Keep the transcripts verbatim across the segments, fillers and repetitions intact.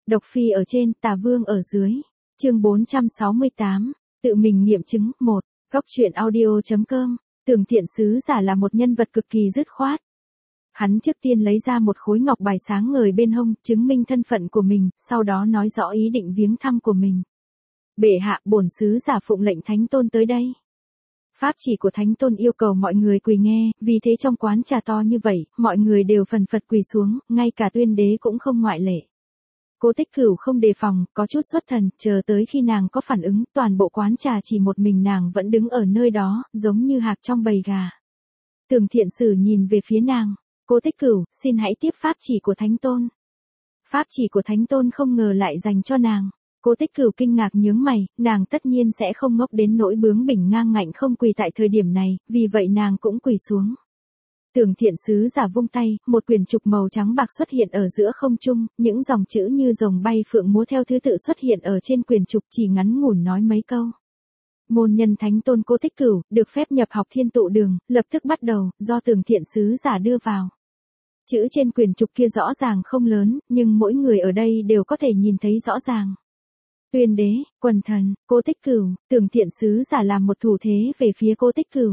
Độc phi ở trên, tà vương ở dưới. Chương bốn trăm sáu mươi tám, tự mình nghiệm chứng. một. Góc truyện audio.com. Tưởng Thiện Sứ Giả là một nhân vật cực kỳ dứt khoát. Hắn trước tiên lấy ra một khối ngọc bài sáng ngời bên hông, chứng minh thân phận của mình, sau đó nói rõ ý định viếng thăm của mình. Bệ hạ, bổn sứ giả phụng lệnh Thánh Tôn tới đây. Pháp chỉ của Thánh Tôn yêu cầu mọi người quỳ nghe, vì thế trong quán trà to như vậy, mọi người đều phần phật quỳ xuống, ngay cả Tuyên Đế cũng không ngoại lệ. Cố Tích Cửu không đề phòng, có chút xuất thần, chờ tới khi nàng có phản ứng, toàn bộ quán trà chỉ một mình nàng vẫn đứng ở nơi đó, giống như hạc trong bầy gà. Tưởng Thiện Sử nhìn về phía nàng, Cố Tích Cửu, xin hãy tiếp pháp chỉ của Thánh Tôn. Pháp chỉ của Thánh Tôn không ngờ lại dành cho nàng. Cố Tích Cửu kinh ngạc nhướng mày, nàng tất nhiên sẽ không ngốc đến nỗi bướng bỉnh ngang ngạnh không quỳ tại thời điểm này, vì vậy nàng cũng quỳ xuống. Tưởng Thiện Sứ Giả vung tay, một quyển trục màu trắng bạc xuất hiện ở giữa không trung, những dòng chữ như rồng bay phượng múa theo thứ tự xuất hiện ở trên quyển trục, chỉ ngắn ngủn nói mấy câu. Môn nhân Thánh Tôn Cố Tích Cửu, được phép nhập học Thiên Tụ Đường, lập tức bắt đầu, do Tưởng Thiện Sứ Giả đưa vào. Chữ trên quyển trục kia rõ ràng không lớn, nhưng mỗi người ở đây đều có thể nhìn thấy rõ ràng. Tuyên Đế, Quần Thần, Cố Tích Cửu, Tưởng Thiện Sứ Giả làm một thủ thế về phía Cố Tích Cửu.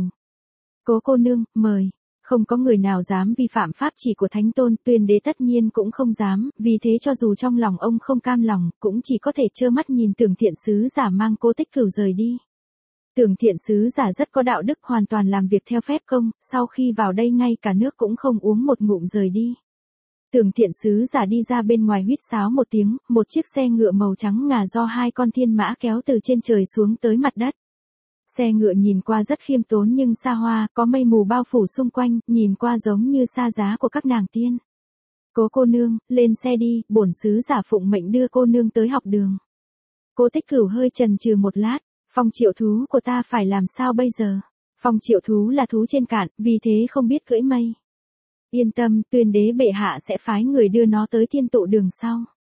Cố cô nương, mời. Không có người nào dám vi phạm pháp chỉ của Thánh Tôn, Tuyên Đế tất nhiên cũng không dám, vì thế cho dù trong lòng ông không cam lòng, cũng chỉ có thể trơ mắt nhìn Tưởng Thiện Sứ Giả mang Cố Tích Cửu rời đi. Tưởng Thiện Sứ Giả rất có đạo đức, hoàn toàn làm việc theo phép công, sau khi vào đây ngay cả nước cũng không uống một ngụm rời đi. Tưởng Thiện Sứ Giả đi ra bên ngoài huýt sáo một tiếng, một chiếc xe ngựa màu trắng ngà do hai con thiên mã kéo từ trên trời xuống tới mặt đất. Xe ngựa nhìn qua rất khiêm tốn nhưng xa hoa, có mây mù bao phủ xung quanh, nhìn qua giống như xa giá của các nàng tiên. Cố cô nương, lên xe đi, bổn sứ giả phụng mệnh đưa cô nương tới học đường. Cố Tích Cửu hơi chần chừ một lát, phong triệu thú của ta phải làm sao bây giờ? Phong triệu thú là thú trên cạn, vì thế không biết cưỡi mây. Yên tâm, Tuyên Đế bệ hạ sẽ phái người đưa nó tới Thiên Tụ Đường sau.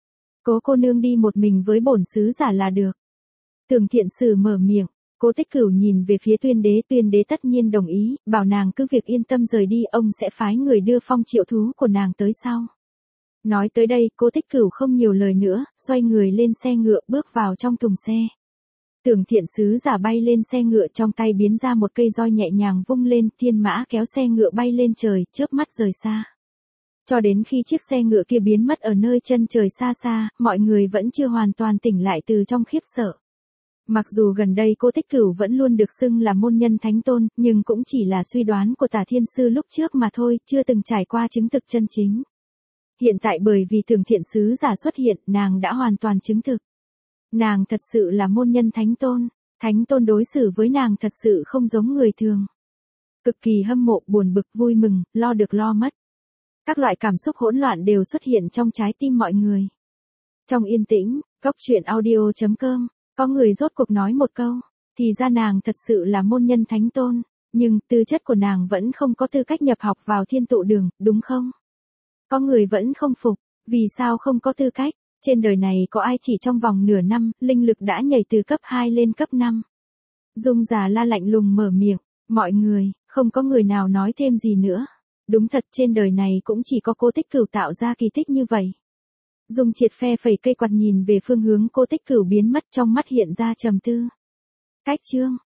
Cố cô nương đi một mình với bổn sứ giả là được. Tưởng Thiện Sử mở miệng. Cố Tích Cửu nhìn về phía Tuyên Đế, Tuyên Đế tất nhiên đồng ý, bảo nàng cứ việc yên tâm rời đi, ông sẽ phái người đưa phong triệu thú của nàng tới sau. Nói tới đây, Cố Tích Cửu không nhiều lời nữa, xoay người lên xe ngựa bước vào trong thùng xe. Tưởng Thiện Sứ Giả bay lên xe ngựa, trong tay biến ra một cây roi nhẹ nhàng vung lên, thiên mã kéo xe ngựa bay lên trời, chớp mắt rời xa. Cho đến khi chiếc xe ngựa kia biến mất ở nơi chân trời xa xa, mọi người vẫn chưa hoàn toàn tỉnh lại từ trong khiếp sợ. Mặc dù gần đây Cố Tích Cửu vẫn luôn được xưng là môn nhân Thánh Tôn, nhưng cũng chỉ là suy đoán của Tả Thiên Sư lúc trước mà thôi, chưa từng trải qua chứng thực chân chính. Hiện tại bởi vì Tưởng Thiện Sứ Giả xuất hiện, nàng đã hoàn toàn chứng thực. Nàng thật sự là môn nhân Thánh Tôn, Thánh Tôn đối xử với nàng thật sự không giống người thường. Cực kỳ hâm mộ, buồn bực, vui mừng, lo được lo mất. Các loại cảm xúc hỗn loạn đều xuất hiện trong trái tim mọi người. Trong yên tĩnh, góc truyện audio.com. Có người rốt cuộc nói một câu, thì ra nàng thật sự là môn nhân Thánh Tôn, nhưng tư chất của nàng vẫn không có tư cách nhập học vào Thiên Tụ Đường, đúng không? Có người vẫn không phục, vì sao không có tư cách? Trên đời này có ai chỉ trong vòng nửa năm, linh lực đã nhảy từ cấp hai lên cấp năm? Dung Già La lạnh lùng mở miệng, mọi người, không có người nào nói thêm gì nữa. Đúng thật, trên đời này cũng chỉ có Cố Tích Cửu tạo ra kỳ tích như vậy. Dung Triệt phe phẩy cây quạt nhìn về phương hướng Cố Tích Cửu biến mất, trong mắt hiện ra trầm tư. Cách chương